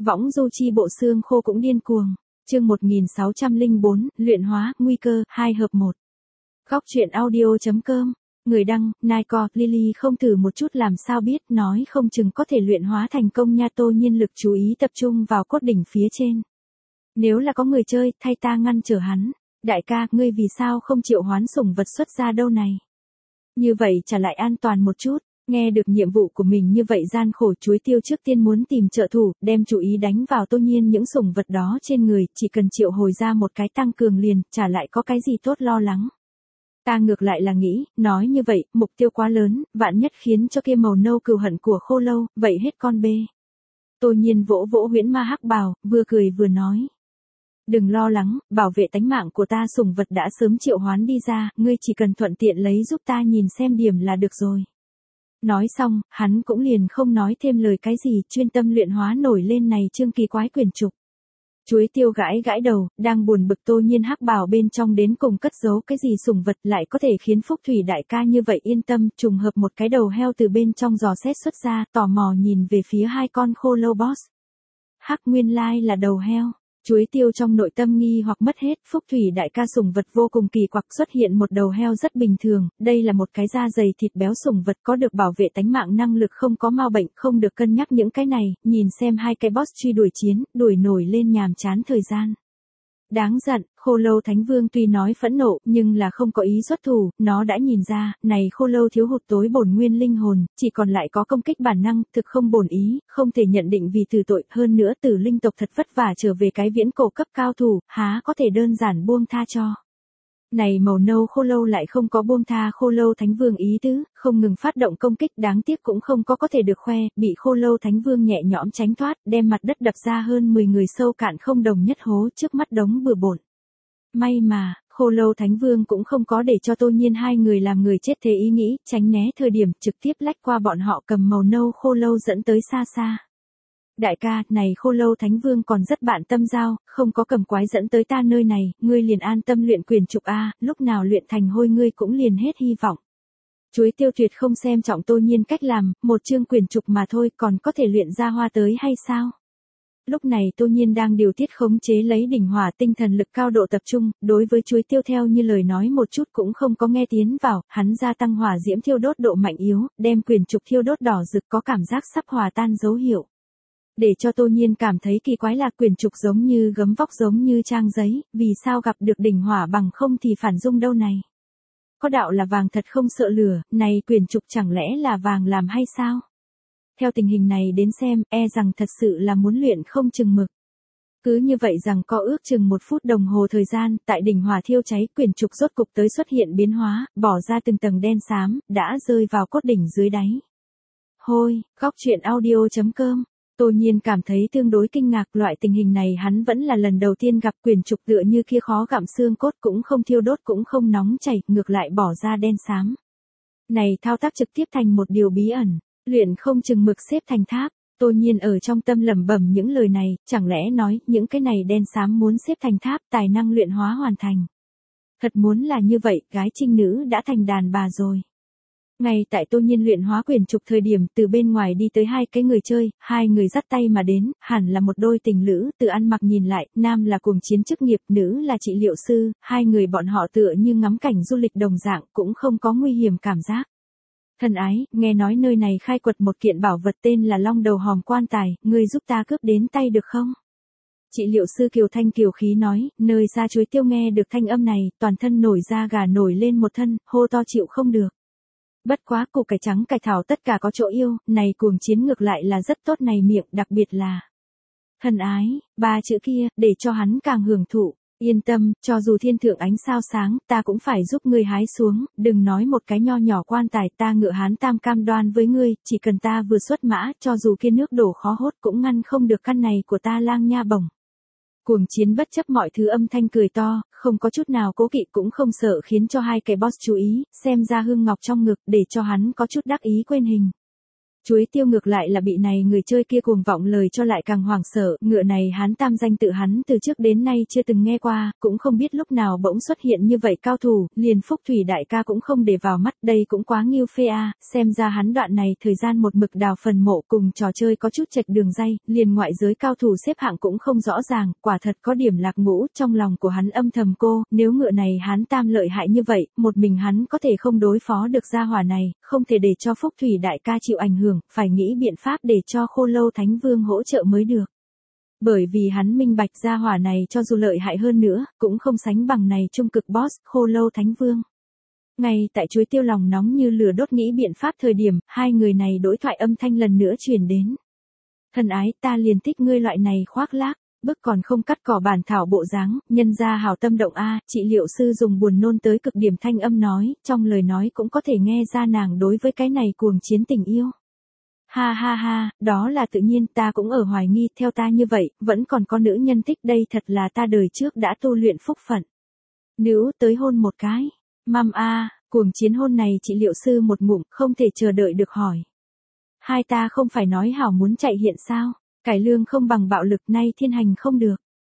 Võng du chi bộ xương khô cũng điên cuồng. Chương 1604, luyện hóa, nguy cơ, 2 hợp 1. Góc truyện audio.com. Người đăng, Naiko, Lily không thử một chút làm sao biết, nói không chừng có thể luyện hóa thành công nha. Tô Nhiên lực chú ý tập trung vào cốt đỉnh phía trên. Nếu là có người chơi, thay ta ngăn trở hắn. Đại ca, ngươi vì sao không triệu hoán sủng vật xuất ra đâu này? Như vậy trả lại an toàn một chút. Nghe được nhiệm vụ của mình như vậy gian khổ, Chuối Tiêu trước tiên muốn tìm trợ thủ, đem chú ý đánh vào Tô Nhiên những sủng vật đó trên người, chỉ cần triệu hồi ra một cái tăng cường liền, trả lại có cái gì tốt lo lắng. Ta ngược lại là nghĩ, nói như vậy, mục tiêu quá lớn, vạn nhất khiến cho kia màu nâu cừu hận của Khô Lâu, vậy hết con bê. Tô Nhiên vỗ vỗ huyễn ma hắc bào, vừa cười vừa nói. Đừng lo lắng, bảo vệ tánh mạng của ta sủng vật đã sớm triệu hoán đi ra, ngươi chỉ cần thuận tiện lấy giúp ta nhìn xem điểm là được rồi. Nói xong, hắn cũng liền không nói thêm lời cái gì, chuyên tâm luyện hóa nổi lên này chương kỳ quái quyển trục. Chuối Tiêu gãi gãi đầu, đang buồn bực Tô Nhiên hắc bào bên trong đến cùng cất giấu cái gì sủng vật lại có thể khiến Phúc Thủy đại ca như vậy yên tâm, trùng hợp một cái đầu heo từ bên trong giò xét xuất ra, tò mò nhìn về phía hai con Khô Lâu boss. Hắc nguyên lai là đầu heo. Chuối Tiêu trong nội tâm nghi hoặc mất hết, Phúc Thủy đại ca sủng vật vô cùng kỳ quặc xuất hiện một đầu heo rất bình thường, đây là một cái da dày thịt béo sủng vật có được bảo vệ tánh mạng năng lực không có mau bệnh, không được cân nhắc những cái này, nhìn xem hai cái boss truy đuổi chiến, đuổi nổi lên nhàm chán thời gian. Đáng giận, Khô Lâu Thánh Vương tuy nói phẫn nộ, nhưng là không có ý xuất thủ, nó đã nhìn ra, này Khô Lâu thiếu hụt tối bổn nguyên linh hồn, chỉ còn lại có công kích bản năng, thực không bổn ý, không thể nhận định vì tử tội, hơn nữa Tử Linh tộc thật vất vả trở về cái viễn cổ cấp cao thủ, há có thể đơn giản buông tha cho. Này màu nâu Khô Lâu lại không có buông tha Khô Lâu Thánh Vương ý tứ, không ngừng phát động công kích, đáng tiếc cũng không có thể được khoe, bị Khô Lâu Thánh Vương nhẹ nhõm tránh thoát, đem mặt đất đập ra hơn 10 người sâu cạn không đồng nhất hố trước mắt đống bừa bộn. May mà, Khô Lâu Thánh Vương cũng không có để cho Tô Nhiên hai người làm người chết thế ý nghĩ, tránh né thời điểm trực tiếp lách qua bọn họ cầm màu nâu Khô Lâu dẫn tới xa xa. Đại ca, này Khô Lâu Thánh Vương còn rất bạn tâm giao, không có cầm quái dẫn tới ta nơi này, ngươi liền an tâm luyện quyền trục a, lúc nào luyện thành hôi ngươi cũng liền hết hy vọng. Chuối Tiêu tuyệt không xem trọng Tô Nhiên cách làm, một chương quyền trục mà thôi còn có thể luyện ra hoa tới hay sao? Lúc này Tô Nhiên đang điều tiết khống chế lấy đỉnh hỏa tinh thần lực cao độ tập trung, đối với Chuối Tiêu theo như lời nói một chút cũng không có nghe tiến vào, hắn gia tăng hỏa diễm thiêu đốt độ mạnh yếu, đem quyền trục thiêu đốt đỏ rực có cảm giác sắp hòa tan dấu hiệu. Để cho Tô Nhiên cảm thấy kỳ quái là quyền trục giống như gấm vóc giống như trang giấy, vì sao gặp được đỉnh hỏa bằng không thì phản dung đâu này? Có đạo là vàng thật không sợ lửa, này quyền trục chẳng lẽ là vàng làm hay sao? Theo tình hình này đến xem, e rằng thật sự là muốn luyện không chừng mực. Cứ như vậy rằng có ước chừng 1 phút đồng hồ thời gian, tại đỉnh hỏa thiêu cháy, quyền trục rốt cục tới xuất hiện biến hóa, bỏ ra từng tầng đen xám, đã rơi vào cốt đỉnh dưới đáy. Hôi, góc truyện audio.com. Tô Nhiên cảm thấy tương đối kinh ngạc, loại tình hình này hắn vẫn là lần đầu tiên gặp, quyền trục tựa như kia khó gặm xương cốt cũng không thiêu đốt cũng không nóng chảy, ngược lại bỏ ra đen xám. Này thao tác trực tiếp thành một điều bí ẩn, luyện không chừng mực xếp thành tháp. Tô Nhiên ở trong tâm lẩm bẩm những lời này, chẳng lẽ nói những cái này đen xám muốn xếp thành tháp, tài năng luyện hóa hoàn thành. Thật muốn là như vậy, gái trinh nữ đã thành đàn bà rồi. Ngay tại Tô Nhiên luyện hóa quyền trục thời điểm, từ bên ngoài đi tới hai cái người chơi, hai người dắt tay mà đến, hẳn là một đôi tình lữ, từ ăn mặc nhìn lại, nam là cuồng chiến chức nghiệp, nữ là trị liệu sư, hai người bọn họ tựa như ngắm cảnh du lịch đồng dạng, cũng không có nguy hiểm cảm giác. Thân ái, nghe nói nơi này khai quật một kiện bảo vật tên là long đầu hòm quan tài, ngươi giúp ta cướp đến tay được không? Trị liệu sư kiều thanh kiều khí nói, nơi xa Chuối Tiêu nghe được thanh âm này, toàn thân nổi da gà nổi lên một thân, hô to chịu không được. Bất quá củ cải trắng cải thảo tất cả có chỗ yêu, này cuồng chiến ngược lại là rất tốt này miệng, đặc biệt là thân ái, 3 chữ kia, để cho hắn càng hưởng thụ. Yên tâm, cho dù thiên thượng ánh sao sáng, ta cũng phải giúp ngươi hái xuống, đừng nói một cái nho nhỏ quan tài, ta ngựa hán tam cam đoan với ngươi, chỉ cần ta vừa xuất mã, cho dù kia nước đổ khó hốt cũng ngăn không được căn này của ta lang nha bổng. Cuồng chiến bất chấp mọi thứ âm thanh cười to, không có chút nào cố kỵ cũng không sợ khiến cho hai cái boss chú ý, xem ra hương ngọc trong ngực để cho hắn có chút đắc ý quên hình. Chuối tiêu ngược lại là bị này người chơi kia cuồng vọng lời cho lại càng hoảng sợ, ngựa này Hán Tam danh tự hắn từ trước đến nay chưa từng nghe qua, cũng không biết lúc nào bỗng xuất hiện như vậy cao thủ, liền Phúc Thủy đại ca cũng không để vào mắt, đây cũng quá nghiêu phê a, xem ra hắn đoạn này thời gian một mực đào phần mộ cùng trò chơi có chút chệch đường ray, liền ngoại giới cao thủ xếp hạng cũng không rõ ràng, quả thật có điểm lạc ngũ, trong lòng của hắn âm thầm cô, nếu ngựa này Hán Tam lợi hại như vậy, một mình hắn có thể không đối phó được gia hỏa này, không thể để cho Phúc Thủy đại ca chịu ảnh hưởng, phải nghĩ biện pháp để cho Khô Lâu Thánh Vương hỗ trợ mới được. Bởi vì hắn minh bạch gia hỏa này cho dù lợi hại hơn nữa, cũng không sánh bằng này trung cực boss, Khô Lâu Thánh Vương. Ngay tại chuối tiêu lòng nóng như lửa đốt nghĩ biện pháp thời điểm, hai người này đối thoại âm thanh lần nữa truyền đến. Thân ái, ta liền thích ngươi loại này khoác lác, bức còn không cắt cỏ bản thảo bộ dáng, nhân ra hào tâm động a, trị liệu sư dùng buồn nôn tới cực điểm thanh âm nói, trong lời nói cũng có thể nghe ra nàng đối với cái này cuồng chiến tình yêu. Ha ha ha, đó là tự nhiên, ta cũng ở hoài nghi, theo ta như vậy, vẫn còn có nữ nhân thích, đây thật là ta đời trước đã tu luyện phúc phận. Nữ tới hôn một cái. Măm a, cuồng chiến hôn này trị liệu sư một ngụm, không thể chờ đợi được hỏi. Hai ta không phải nói hảo muốn chạy hiện sao, cải lương không bằng bạo lực, nay thiên hành không được.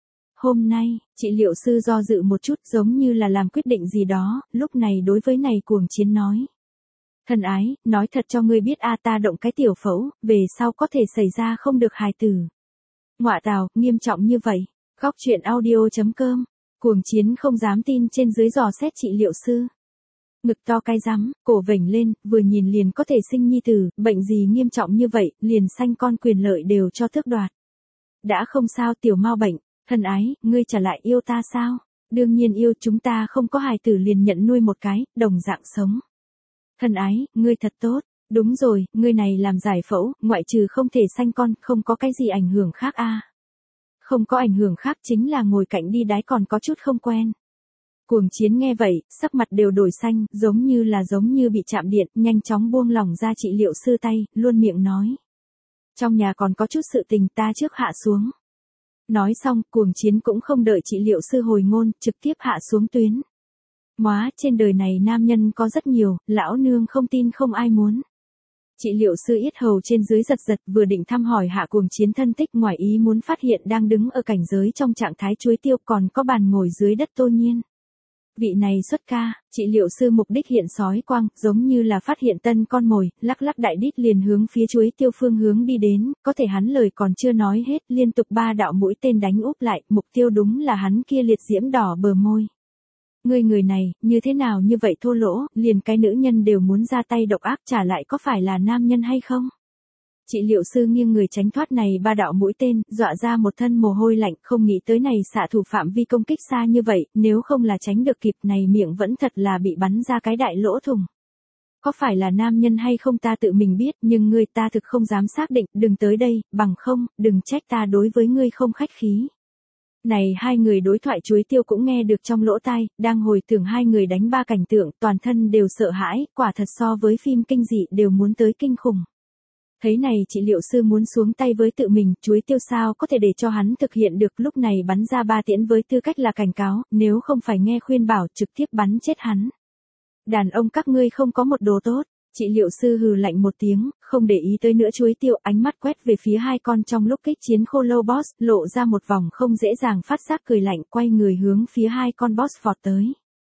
Hôm nay, trị liệu sư do dự một chút giống như là làm quyết định gì đó, lúc này đối với này cuồng chiến nói. Thân ái, nói thật cho ngươi biết a, ta động cái tiểu phẫu, về sau có thể xảy ra không được hài tử. Ngọa tào, nghiêm trọng như vậy. Góc truyện audio.com. Cuồng chiến không dám tin trên dưới dò xét trị liệu sư. Ngực to cái rắm, cổ vểnh lên, vừa nhìn liền có thể sinh nhi tử, bệnh gì nghiêm trọng như vậy, liền sanh con quyền lợi đều cho tước đoạt. Đã không sao tiểu mau bệnh, thân ái, ngươi trả lại yêu ta sao? Đương nhiên yêu, chúng ta không có hài tử liền nhận nuôi một cái, đồng dạng sống. Thân ái, ngươi thật tốt, đúng rồi, ngươi này làm giải phẫu, ngoại trừ không thể sanh con, không có cái gì ảnh hưởng khác a. Không có ảnh hưởng khác chính là ngồi cạnh đi đái còn có chút không quen. Cuồng chiến nghe vậy, sắc mặt đều đổi xanh, giống như bị chạm điện, nhanh chóng buông lỏng ra trị liệu sư tay, luôn miệng nói. Trong nhà còn có chút sự tình ta trước hạ xuống. Nói xong, cuồng chiến cũng không đợi trị liệu sư hồi ngôn, trực tiếp hạ xuống tuyến. Móa, trên đời này nam nhân có rất nhiều, lão nương không tin không ai muốn. Trị liệu sư yết hầu trên dưới giật giật vừa định thăm hỏi hạ cuồng chiến thân tích ngoài ý muốn phát hiện đang đứng ở cảnh giới trong trạng thái chuối tiêu còn có bàn ngồi dưới đất Tô Nhiên. Vị này xuất ca, trị liệu sư mục đích hiện sói quang, giống như là phát hiện tân con mồi, lắc lắc đại đít liền hướng phía chuối tiêu phương hướng đi đến, có thể hắn lời còn chưa nói hết, liên tục 3 đạo mũi tên đánh úp lại, mục tiêu đúng là hắn kia liệt diễm đỏ bờ môi. Người này, như thế nào như vậy thô lỗ, liền cái nữ nhân đều muốn ra tay độc ác trả lại có phải là nam nhân hay không? Trị liệu sư nghiêng người tránh thoát này 3 đạo mũi tên, dọa ra một thân mồ hôi lạnh, không nghĩ tới này xạ thủ phạm vi công kích xa như vậy, nếu không là tránh được kịp này miệng vẫn thật là bị bắn ra cái đại lỗ thủng. Có phải là nam nhân hay không ta tự mình biết, nhưng ngươi ta thực không dám xác định, đừng tới đây, bằng không, đừng trách ta đối với ngươi không khách khí. Này hai người đối thoại chuối tiêu cũng nghe được trong lỗ tai, đang hồi tưởng hai người đánh 3 cảnh tượng, toàn thân đều sợ hãi, quả thật so với phim kinh dị đều muốn tới kinh khủng. Thấy này trị liệu sư muốn xuống tay với tự mình, chuối tiêu sao có thể để cho hắn thực hiện được, lúc này bắn ra 3 tiễn với tư cách là cảnh cáo, nếu không phải nghe khuyên bảo trực tiếp bắn chết hắn. Đàn ông các ngươi không có một đồ tốt. Trị liệu sư hừ lạnh một tiếng, không để ý tới nữa chuối tiêu, ánh mắt quét về phía hai con trong lúc kích chiến Khô Lâu boss, lộ ra một vòng không dễ dàng phát giác cười lạnh, quay người hướng phía hai con boss vọt tới.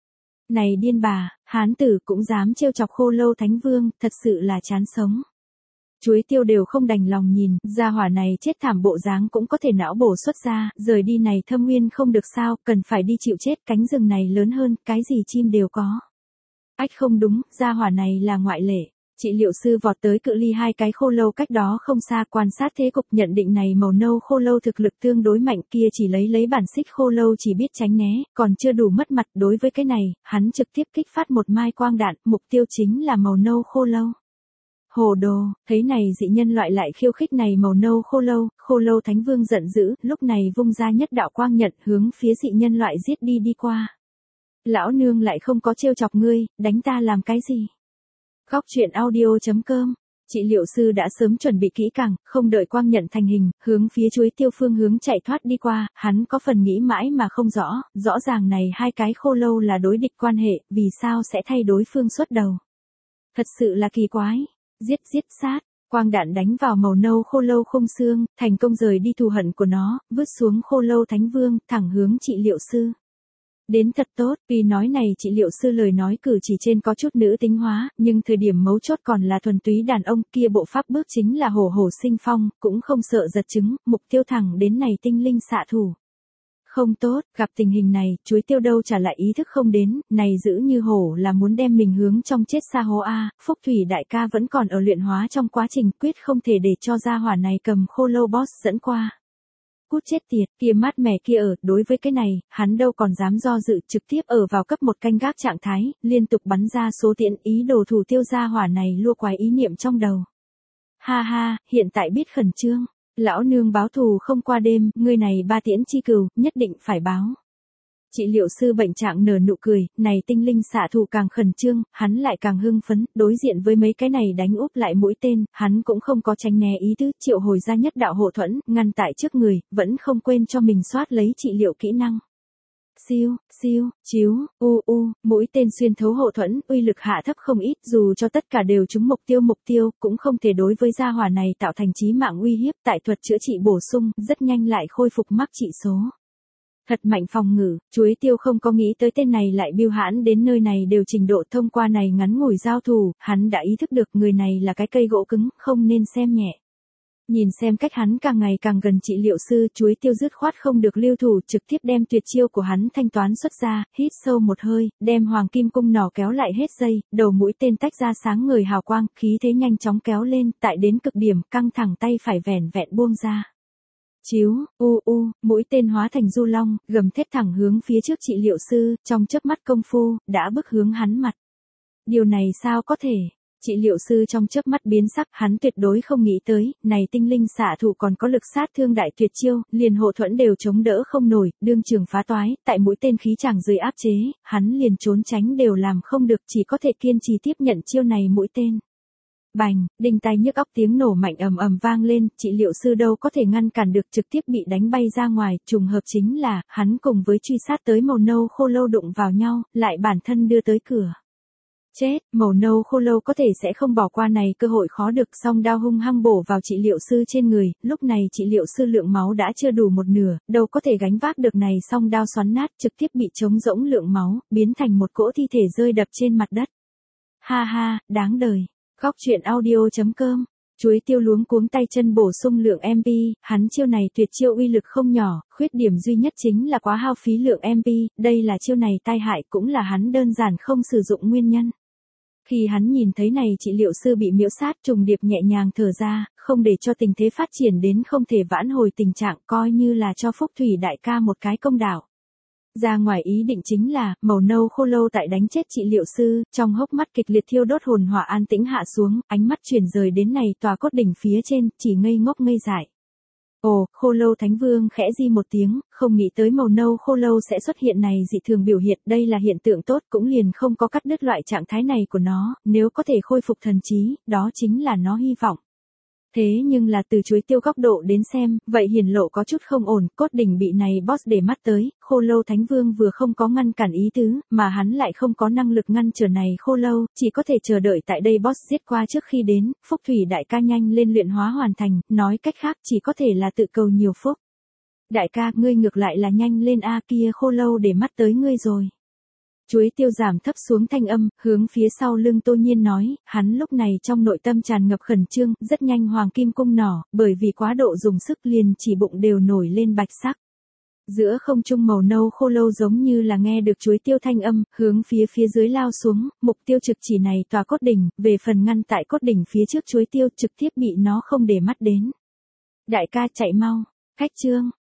Này điên bà, hán tử cũng dám trêu chọc Khô Lâu Thánh Vương, thật sự là chán sống. Chuối tiêu đều không đành lòng nhìn, gia hỏa này chết thảm bộ dáng cũng có thể não bổ xuất ra, rời đi này thâm nguyên không được sao, cần phải đi chịu chết, cánh rừng này lớn hơn, cái gì chim đều có. Ách không đúng, gia hỏa này là ngoại lệ. Trị liệu sư vọt tới cự ly hai cái khô lâu cách đó không xa, quan sát thế cục, nhận định này màu nâu khô lâu thực lực tương đối mạnh, kia chỉ lấy bản xích khô lâu chỉ biết tránh né, còn chưa đủ mất mặt. Đối với cái này, hắn trực tiếp kích phát một mai quang đạn, mục tiêu chính là màu nâu khô lâu. Hồ đồ, thấy này dị nhân loại lại khiêu khích này màu nâu khô lâu Thánh Vương giận dữ, lúc này vung ra nhất đạo quang nhận hướng phía dị nhân loại giết đi qua. Lão nương lại không có trêu chọc ngươi, đánh ta làm cái gì? Góc truyện audio.com. Trị liệu sư đã sớm chuẩn bị kỹ càng, không đợi quang nhận thành hình, hướng phía chuối tiêu phương hướng chạy thoát đi qua, hắn có phần nghĩ mãi mà không rõ ràng này hai cái khô lâu là đối địch quan hệ, vì sao sẽ thay đối phương xuất đầu? Thật sự là kỳ quái. Giết sát. Quang đạn đánh vào màu nâu khô lâu khung xương, thành công rời đi thù hận của nó, vứt xuống khô lâu thánh vương, thẳng hướng trị liệu sư. Đến thật tốt, vì nói này trị liệu sư lời nói cử chỉ trên có chút nữ tính hóa, nhưng thời điểm mấu chốt còn là thuần túy đàn ông, kia bộ pháp bước chính là hổ hổ sinh phong, cũng không sợ giật chứng, mục tiêu thẳng đến này tinh linh xạ thủ. Không tốt, gặp tình hình này, chuối tiêu đâu trả lại ý thức không đến, này giữ như hổ là muốn đem mình hướng trong chết xa hố A, Phúc Thủy đại ca vẫn còn ở luyện hóa trong quá trình, quyết không thể để cho gia hỏa này cầm khô lâu boss dẫn qua. Cút chết tiệt, kia mát mẻ kia ở, đối với cái này, hắn đâu còn dám do dự, trực tiếp ở vào cấp một canh gác trạng thái, liên tục bắn ra số tiễn, ý đồ thủ tiêu gia hỏa này lua quái ý niệm trong đầu. Ha ha, hiện tại biết khẩn trương. Lão nương báo thù không qua đêm, ngươi này ba tiễn chi cừu, nhất định phải báo. Trị liệu sư bệnh trạng nở nụ cười, này tinh linh xạ thủ càng khẩn trương, hắn lại càng hưng phấn, đối diện với mấy cái này đánh úp lại mũi tên, hắn cũng không có tránh né ý tứ, triệu hồi ra nhất đạo hộ thuẫn, ngăn tại trước người, vẫn không quên cho mình soát lấy trị liệu kỹ năng. Siêu, siêu, chiếu, mũi tên xuyên thấu hộ thuẫn, uy lực hạ thấp không ít, dù cho tất cả đều trúng mục tiêu, cũng không thể đối với gia hỏa này tạo thành chí mạng uy hiếp, tại thuật chữa trị bổ sung, rất nhanh lại khôi phục mắc trị số. Thật mạnh phòng ngự, chuối tiêu không có nghĩ tới tên này lại biêu hãn đến nơi này đều trình độ thông qua này ngắn ngủi giao thủ, hắn đã ý thức được người này là cái cây gỗ cứng, không nên xem nhẹ. Nhìn xem cách hắn càng ngày càng gần trị liệu sư, chuối tiêu dứt khoát không được lưu thủ, trực tiếp đem tuyệt chiêu của hắn thanh toán xuất ra, hít sâu một hơi, đem hoàng kim cung nỏ kéo lại hết dây, đầu mũi tên tách ra sáng ngời hào quang, khí thế nhanh chóng kéo lên, tại đến cực điểm, căng thẳng tay phải vẻn vẹn buông ra. Chiếu, mũi tên hóa thành du long, gầm thét thẳng hướng phía trước trị liệu sư, trong chớp mắt công phu, đã bước hướng hắn mặt. Điều này sao có thể? Trị liệu sư trong chớp mắt biến sắc, hắn tuyệt đối không nghĩ tới, này tinh linh xạ thủ còn có lực sát thương đại tuyệt chiêu, liền hộ thuẫn đều chống đỡ không nổi, đương trường phá toái, tại mũi tên khí chàng dưới áp chế, hắn liền trốn tránh đều làm không được, chỉ có thể kiên trì tiếp nhận chiêu này mũi tên. Bành, đinh tai nhức óc tiếng nổ mạnh ầm ầm vang lên, trị liệu sư đâu có thể ngăn cản được, trực tiếp bị đánh bay ra ngoài, trùng hợp chính là, hắn cùng với truy sát tới màu nâu khô lâu đụng vào nhau, lại bản thân đưa tới cửa. Chết, màu nâu khô lâu có thể sẽ không bỏ qua này cơ hội khó được, song đao hung hăng bổ vào trị liệu sư trên người, lúc này trị liệu sư lượng máu đã chưa đủ một nửa, đâu có thể gánh vác được này, song đao xoắn nát, trực tiếp bị trống rỗng lượng máu, biến thành một cỗ thi thể rơi đập trên mặt đất. Ha ha, đáng đời. Góc truyện audio.com, chuối tiêu luống cuống tay chân bổ sung lượng MP, hắn chiêu này tuyệt chiêu uy lực không nhỏ, khuyết điểm duy nhất chính là quá hao phí lượng MP, đây là chiêu này tai hại cũng là hắn đơn giản không sử dụng nguyên nhân. Khi hắn nhìn thấy này trị liệu sư bị miễu sát, trùng điệp nhẹ nhàng thở ra, không để cho tình thế phát triển đến không thể vãn hồi tình trạng, coi như là cho Phúc Thủy đại ca một cái công đạo. Ra ngoài ý định chính là, màu nâu khô lâu tại đánh chết trị liệu sư, trong hốc mắt kịch liệt thiêu đốt hồn hỏa an tĩnh hạ xuống, ánh mắt chuyển rời đến này tòa cốt đỉnh phía trên, chỉ ngây ngốc ngây dại. Ồ, khô lâu thánh vương khẽ di một tiếng, không nghĩ tới màu nâu khô lâu sẽ xuất hiện này dị thường biểu hiện, đây là hiện tượng tốt, cũng liền không có cắt đứt loại trạng thái này của nó, nếu có thể khôi phục thần trí, đó chính là nó hy vọng. Thế nhưng là từ chuối tiêu góc độ đến xem, vậy hiển lộ có chút không ổn, cốt đỉnh bị này boss để mắt tới, khô lâu thánh vương vừa không có ngăn cản ý tứ, mà hắn lại không có năng lực ngăn trở này khô lâu, chỉ có thể chờ đợi tại đây boss giết qua trước khi đến, Phúc Thủy đại ca nhanh lên luyện hóa hoàn thành, nói cách khác chỉ có thể là tự cầu nhiều phúc. Đại ca, ngươi ngược lại là nhanh lên a, kia khô lâu để mắt tới ngươi rồi. Chuối tiêu giảm thấp xuống thanh âm, hướng phía sau lưng Tô Nhiên nói, hắn lúc này trong nội tâm tràn ngập khẩn trương, rất nhanh hoàng kim cung nỏ, bởi vì quá độ dùng sức liền chỉ bụng đều nổi lên bạch sắc. Giữa không trung màu nâu khô lâu giống như là nghe được chuối tiêu thanh âm, hướng phía dưới lao xuống, mục tiêu trực chỉ này tòa cốt đỉnh, về phần ngăn tại cốt đỉnh phía trước chuối tiêu trực tiếp bị nó không để mắt đến. Đại ca chạy mau, khách trương.